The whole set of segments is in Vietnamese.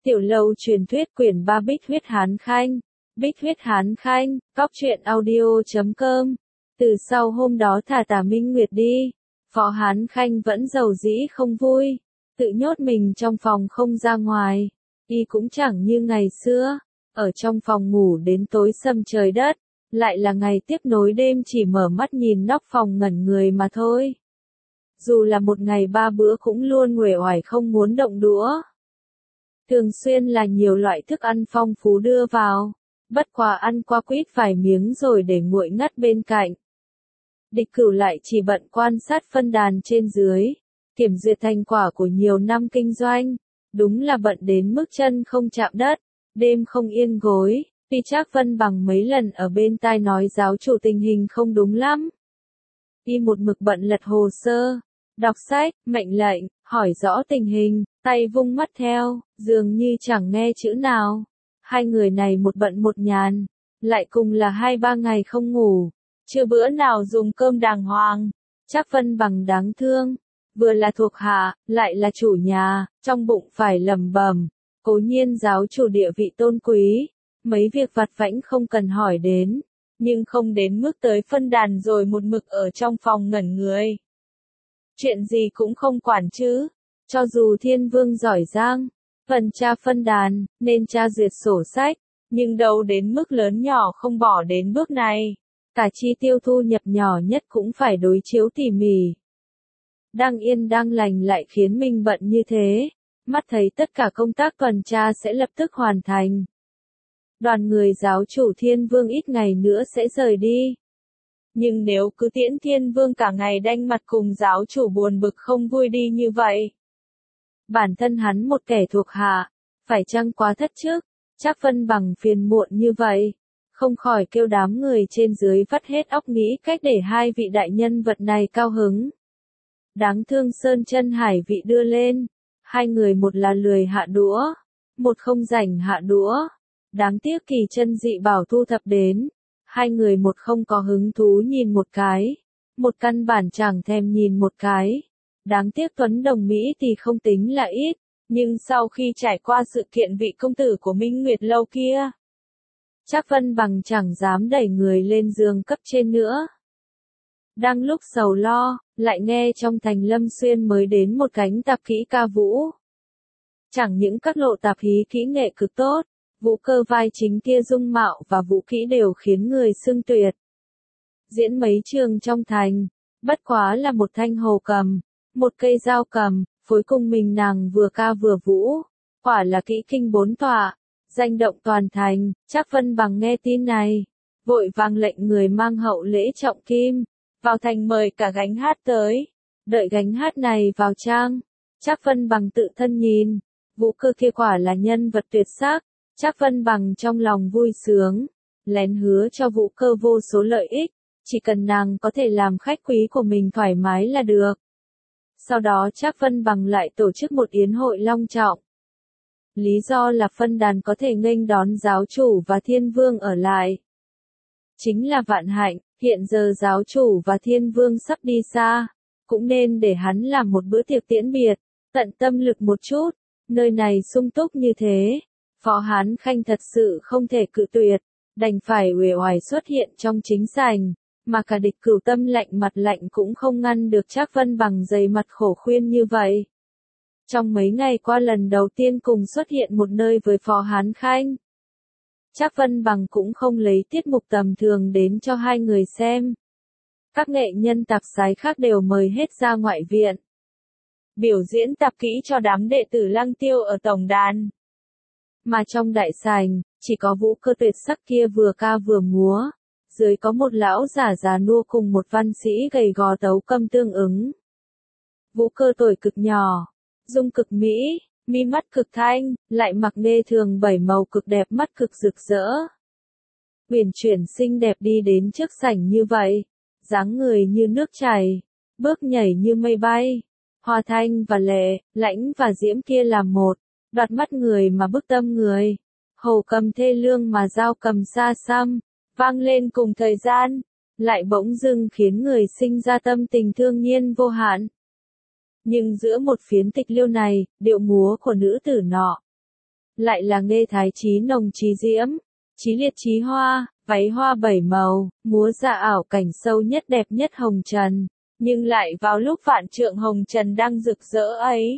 Tiểu lâu truyền thuyết quyển 3 Bích huyết Hán Khanh. Bích huyết Hán Khanh, cóc.audio.com. Từ sau hôm đó thả Tả Minh Nguyệt đi, Phó Hán Khanh vẫn giàu dĩ không vui, tự nhốt mình trong phòng không ra ngoài. Y cũng chẳng như ngày xưa, ở trong phòng ngủ đến tối sầm trời đất, lại là ngày tiếp nối đêm chỉ mở mắt nhìn nóc phòng ngẩn người mà thôi. Dù là một ngày 3 bữa cũng luôn uể oải không muốn động đũa. Thường xuyên là nhiều loại thức ăn phong phú đưa vào, bất quá ăn qua quýt vài miếng rồi để nguội ngắt bên cạnh. Địch Cửu lại chỉ bận quan sát phân đàn trên dưới, kiểm duyệt thành quả của nhiều năm kinh doanh, đúng là bận đến mức chân không chạm đất, đêm không yên gối. Tuy Trác Vân Bằng mấy lần ở bên tai nói giáo chủ tình hình không đúng lắm. Y một mực bận lật hồ sơ, đọc sách, mệnh lệnh, hỏi rõ tình hình, tay vung mắt theo, dường như chẳng nghe chữ nào. Hai người này một bận một nhàn, lại cùng là 2-3 ngày không ngủ, chưa bữa nào dùng cơm đàng hoàng. Trác Vân Bằng đáng thương, vừa là thuộc hạ, lại là chủ nhà, trong bụng phải lẩm bẩm, cố nhiên giáo chủ địa vị tôn quý, mấy việc vặt vãnh không cần hỏi đến, nhưng không đến mức tới phân đàn rồi một mực ở trong phòng ngẩn người. Chuyện gì cũng không quản chứ, cho dù Thiên Vương giỏi giang, phần tra phân đàn, nên tra duyệt sổ sách, nhưng đâu đến mức lớn nhỏ không bỏ đến bước này, cả chi tiêu thu nhập nhỏ nhất cũng phải đối chiếu tỉ mỉ. Đang yên đang lành lại khiến mình bận như thế, mắt thấy tất cả công tác tuần tra sẽ lập tức hoàn thành. Đoàn người giáo chủ Thiên Vương ít ngày nữa sẽ rời đi. Nhưng nếu cứ tiễn Thiên Vương cả ngày đanh mặt cùng giáo chủ buồn bực không vui đi như vậy, bản thân hắn một kẻ thuộc hạ, phải chăng quá thất chức? Trác Vân Bằng phiền muộn như vậy, không khỏi kêu đám người trên dưới vắt hết óc nghĩ cách để hai vị đại nhân vật này cao hứng. Đáng thương Sơn Chân Hải vị đưa lên, hai người một là lười hạ đũa, một không rảnh hạ đũa. Đáng tiếc Kỳ Chân dị bảo thu thập đến, hai người một không có hứng thú nhìn một cái, một căn bản chẳng thèm nhìn một cái. Đáng tiếc Tuấn Đồng Mỹ thì không tính là ít, nhưng sau khi trải qua sự kiện vị công tử của Minh Nguyệt Lâu kia, Trác Vân Bằng chẳng dám đẩy người lên giường cấp trên nữa. Đang lúc sầu lo, lại nghe trong thành Lâm Xuyên mới đến một cánh tạp kỹ ca vũ. Chẳng những các lộ tạp hí kỹ nghệ cực tốt, vũ cơ vai chính kia dung mạo và vũ kỹ đều khiến người xưng tuyệt. Diễn mấy trường trong thành, bất quá là một thanh hồ cầm, một cây dao cầm, phối cùng mình nàng vừa ca vừa vũ, quả là kỹ kinh 4 tọa, danh động toàn thành. Trác Vân Bằng nghe tin này, vội vàng lệnh người mang hậu lễ trọng kim, vào thành mời cả gánh hát tới. Đợi gánh hát này vào trang, Trác Vân Bằng tự thân nhìn, vũ cơ kia quả là nhân vật tuyệt sắc. Trác Vân Bằng trong lòng vui sướng, lén hứa cho vũ cơ vô số lợi ích, chỉ cần nàng có thể làm khách quý của mình thoải mái là được. Sau đó Trác Vân Bằng lại tổ chức một yến hội long trọng. Lý do là phân đàn có thể nghênh đón giáo chủ và Thiên Vương ở lại. Chính là vạn hạnh, hiện giờ giáo chủ và Thiên Vương sắp đi xa, cũng nên để hắn làm một bữa tiệc tiễn biệt, tận tâm lực một chút, nơi này sung túc như thế. Phó Hán Khanh thật sự không thể cự tuyệt, đành phải uể oải xuất hiện trong chính sảnh, mà cả Địch Cửu tâm lạnh mặt lạnh cũng không ngăn được Trác Vân Bằng dày mặt khổ khuyên như vậy. Trong mấy ngày qua lần đầu tiên cùng xuất hiện một nơi với Phó Hán Khanh, Trác Vân Bằng cũng không lấy tiết mục tầm thường đến cho hai người xem. Các nghệ nhân tạp sái khác đều mời hết ra ngoại viện, biểu diễn tạp kỹ cho đám đệ tử Lăng Tiêu ở tổng đàn. Mà trong đại sảnh, chỉ có vũ cơ tuyệt sắc kia vừa ca vừa múa, dưới có một lão giả già nua cùng một văn sĩ gầy gò tấu câm tương ứng. Vũ cơ tuổi cực nhỏ, dung cực mỹ, mi mắt cực thanh, lại mặc nê thường 7 màu cực đẹp, mắt cực rực rỡ. Uyển chuyển xinh đẹp đi đến trước sảnh như vậy, dáng người như nước chảy, bước nhảy như mây bay, hoa thanh và lệ, lãnh và diễm kia là một, đoạt mắt người mà bức tâm người. Hồ cầm thê lương mà dao cầm xa xăm, vang lên cùng thời gian, lại bỗng dưng khiến người sinh ra tâm tình thương nhiên vô hạn. Nhưng giữa một phiến tịch liêu này, điệu múa của nữ tử nọ lại là nghê thái chí nồng chí diễm, chí liệt chí hoa, váy hoa bảy màu, múa dạ ảo cảnh sâu nhất đẹp nhất hồng trần, nhưng lại vào lúc vạn trượng hồng trần đang rực rỡ ấy.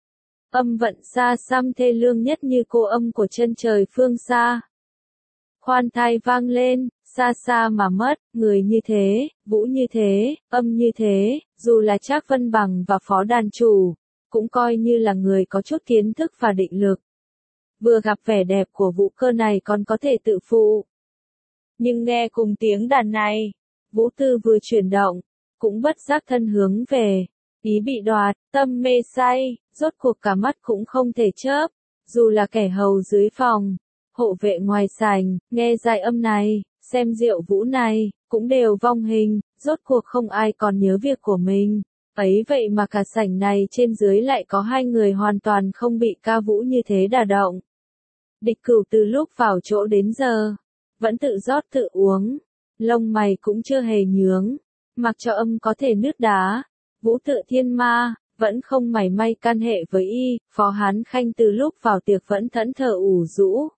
Âm vận xa xăm thê lương nhất như cô âm của chân trời phương xa. Khoan thai vang lên, xa xa mà mất, người như thế, vũ như thế, âm như thế, dù là Trác Vân Bằng và phó đàn chủ, cũng coi như là người có chút kiến thức và định lực. Vừa gặp vẻ đẹp của Vũ Cơ này còn có thể tự phụ. Nhưng nghe cùng tiếng đàn này, Vũ Tư vừa chuyển động, cũng bất giác thân hướng về, ý bị đoạt, tâm mê say, rốt cuộc cả mắt cũng không thể chớp, dù là kẻ hầu dưới phòng, hộ vệ ngoài sảnh, nghe giai âm này, xem diệu vũ này, cũng đều vong hình, rốt cuộc không ai còn nhớ việc của mình. Ấy vậy mà cả sảnh này trên dưới lại có hai người hoàn toàn không bị ca vũ như thế đả động. Địch Cửu từ lúc vào chỗ đến giờ, vẫn tự rót tự uống, lông mày cũng chưa hề nhướng, mặc cho âm có thể nứt đá, Vũ Tự Thiên Ma, vẫn không mảy may can hệ với y, Phó Hán Khanh từ lúc vào tiệc vẫn thẫn thờ ủ rũ.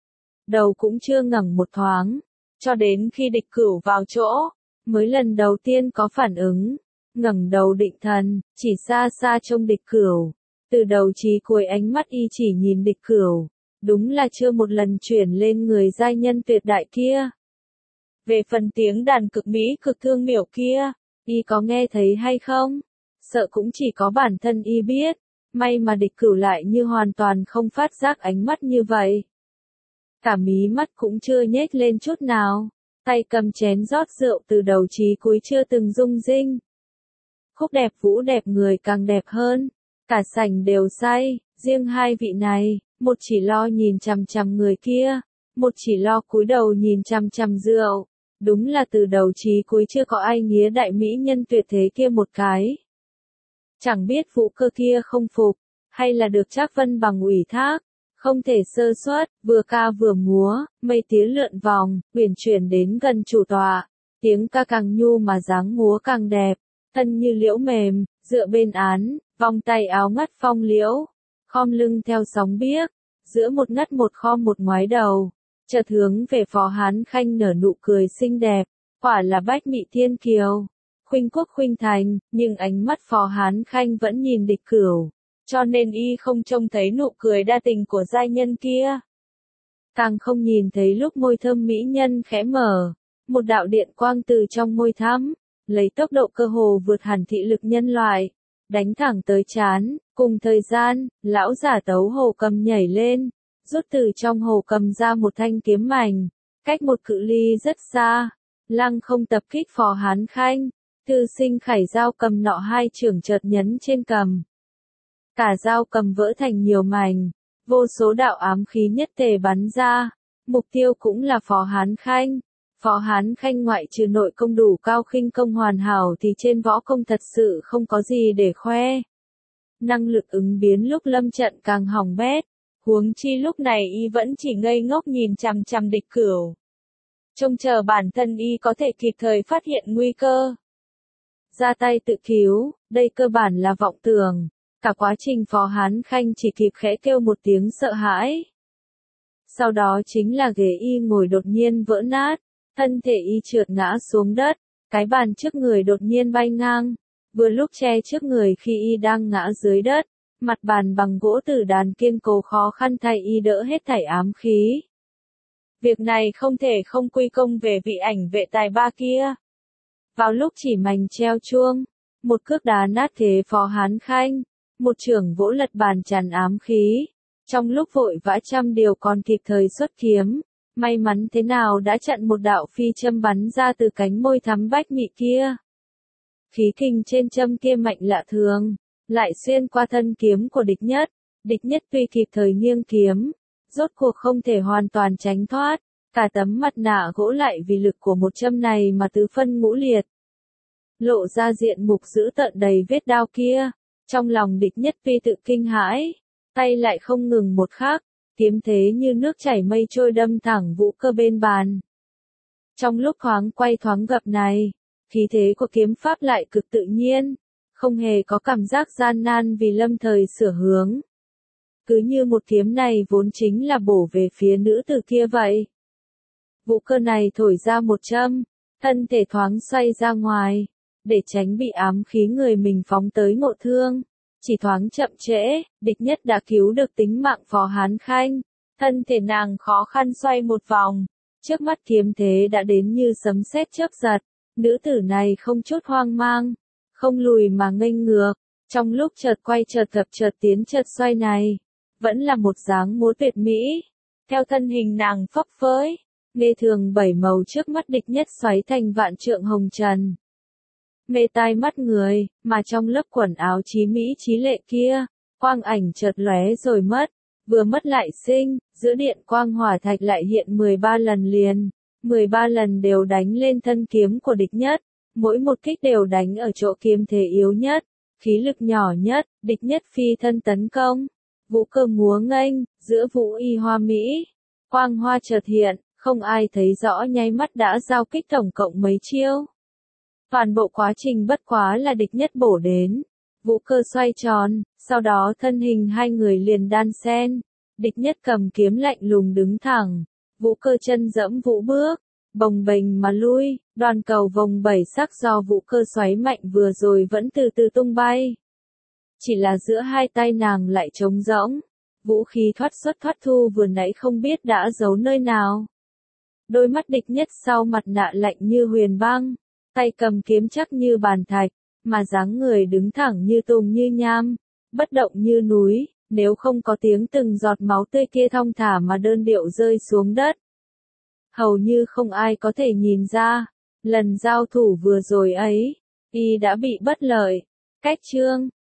Đầu cũng chưa ngẩng một thoáng, cho đến khi Địch Cửu vào chỗ, mới lần đầu tiên có phản ứng, ngẩng đầu định thần, chỉ xa xa trông Địch Cửu, từ đầu chí cuối ánh mắt y chỉ nhìn Địch Cửu, đúng là chưa một lần chuyển lên người giai nhân tuyệt đại kia. Về phần tiếng đàn cực mỹ cực thương miểu kia, y có nghe thấy hay không? Sợ cũng chỉ có bản thân y biết, may mà Địch Cửu lại như hoàn toàn không phát giác ánh mắt như vậy. Cả mí mắt cũng chưa nhếch lên chút nào, tay cầm chén rót rượu từ đầu chí cuối chưa từng rung rinh. Khúc đẹp vũ đẹp người càng đẹp hơn, cả sảnh đều say, riêng hai vị này, một chỉ lo nhìn chằm chằm người kia, một chỉ lo cúi đầu nhìn chằm chằm rượu, đúng là từ đầu chí cuối chưa có ai nghía đại mỹ nhân tuyệt thế kia một cái. Chẳng biết Vũ Cơ kia không phục, hay là được Trác Vân Bằng ủy thác, không thể sơ suất, vừa ca vừa múa, mây tía lượn vòng, uyển chuyển đến gần chủ tọa, tiếng ca càng nhu mà dáng múa càng đẹp, thân như liễu mềm, dựa bên án, vòng tay áo ngắt phong liễu, khom lưng theo sóng biếc, giữa một ngất một khom một ngoái đầu, chợt hướng về Phó Hán Khanh nở nụ cười xinh đẹp, quả là bách mị thiên kiều, khuynh quốc khuynh thành, nhưng ánh mắt Phó Hán Khanh vẫn nhìn Địch Cửu, cho nên y không trông thấy nụ cười đa tình của giai nhân kia. Càng không nhìn thấy lúc môi thơm mỹ nhân khẽ mở, một đạo điện quang từ trong môi thắm, lấy tốc độ cơ hồ vượt hẳn thị lực nhân loại, đánh thẳng tới trán, cùng thời gian, lão giả tấu hồ cầm nhảy lên, rút từ trong hồ cầm ra một thanh kiếm mảnh, cách một cự ly rất xa, lăng không tập kích Phó Hán Khanh, Thư Sinh Khải dao cầm nọ hai chưởng chợt nhấn trên cầm. Cả dao cầm vỡ thành nhiều mảnh, vô số đạo ám khí nhất tề bắn ra, mục tiêu cũng là Phó Hán Khanh. Phó Hán Khanh ngoại trừ nội công đủ cao khinh công hoàn hảo thì trên võ công thật sự không có gì để khoe. Năng lực ứng biến lúc lâm trận càng hỏng bét, huống chi lúc này y vẫn chỉ ngây ngốc nhìn chằm chằm Địch Cửu. Trông chờ bản thân y có thể kịp thời phát hiện nguy cơ. Ra tay tự cứu, đây cơ bản là vọng tưởng. Cả quá trình Phó Hán Khanh chỉ kịp khẽ kêu một tiếng sợ hãi. Sau đó chính là ghế y ngồi đột nhiên vỡ nát, thân thể y trượt ngã xuống đất, cái bàn trước người đột nhiên bay ngang, vừa lúc che trước người khi y đang ngã dưới đất, mặt bàn bằng gỗ tử đàn kiên cố khó khăn thay y đỡ hết thảy ám khí. Việc này không thể không quy công về vị ảnh vệ tài ba kia. Vào lúc chỉ mảnh treo chuông, một cước đá nát thế Phó Hán Khanh, một chưởng vỗ lật bàn tràn ám khí, trong lúc vội vã trăm điều còn kịp thời xuất kiếm, may mắn thế nào đã chặn một đạo phi châm bắn ra từ cánh môi thắm bách mị kia. Khí kình trên châm kia mạnh lạ thường, lại xuyên qua thân kiếm của địch nhất tuy kịp thời nghiêng kiếm, rốt cuộc không thể hoàn toàn tránh thoát, cả tấm mặt nạ gỗ lại vì lực của một châm này mà tứ phân ngũ liệt. Lộ ra diện mục dữ tợn đầy vết đao kia, trong lòng địch nhất tuy tự kinh hãi, tay lại không ngừng một khắc, kiếm thế như nước chảy mây trôi đâm thẳng Vũ Cơ bên bàn. Trong lúc thoáng quay thoáng gập này, khí thế của kiếm pháp lại cực tự nhiên, không hề có cảm giác gian nan vì lâm thời sửa hướng. cứ như một kiếm này vốn chính là bổ về phía nữ tử kia vậy. Vũ Cơ này thổi ra một châm, thân thể thoáng xoay ra ngoài, để tránh bị ám khí người mình phóng tới ngộ thương. Chỉ thoáng chậm trễ, địch nhất đã cứu được tính mạng Phó Hán Khanh. Thân thể nàng khó khăn xoay một vòng, trước mắt kiếm thế đã đến như sấm sét chớp giật. Nữ tử này không chút hoang mang, không lùi mà nghênh ngược, trong lúc chợt quay chợt gập chợt tiến chợt xoay này, vẫn là một dáng múa tuyệt mỹ. Theo thân hình nàng phấp phới, nghe thường bảy màu trước mắt địch nhất xoáy thành vạn trượng hồng trần. Mê tai mắt người, mà trong lớp quần áo chí mỹ chí lệ kia, quang ảnh chợt lóe rồi mất, vừa mất lại sinh, giữa điện quang hỏa thạch lại hiện 13 lần liền, 13 lần đều đánh lên thân kiếm của địch nhất, mỗi một kích đều đánh ở chỗ kiếm thế yếu nhất, khí lực nhỏ nhất, địch nhất phi thân tấn công. Vũ Cơ múa nghênh, giữa vũ y hoa mỹ, quang hoa chợt hiện, không ai thấy rõ nháy mắt đã giao kích tổng cộng mấy chiêu. Toàn bộ quá trình bất quá là địch nhất bổ đến, Vũ Cơ xoay tròn, sau đó thân hình hai người liền đan xen, địch nhất cầm kiếm lạnh lùng đứng thẳng, Vũ Cơ chân dẫm vũ bước, bồng bềnh mà lui, đoàn cầu vòng bảy sắc do Vũ Cơ xoáy mạnh vừa rồi vẫn từ từ tung bay. Chỉ là giữa hai tay nàng lại trống rỗng, vũ khí thoát xuất thoát thu vừa nãy không biết đã giấu nơi nào. Đôi mắt địch nhất sau mặt nạ lạnh như huyền băng, tay cầm kiếm chắc như bàn thạch, mà dáng người đứng thẳng như tùng như nham, bất động như núi, nếu không có tiếng từng giọt máu tươi kia thong thả mà đơn điệu rơi xuống đất. Hầu như không ai có thể nhìn ra, lần giao thủ vừa rồi ấy, y đã bị bất lợi. Cách chương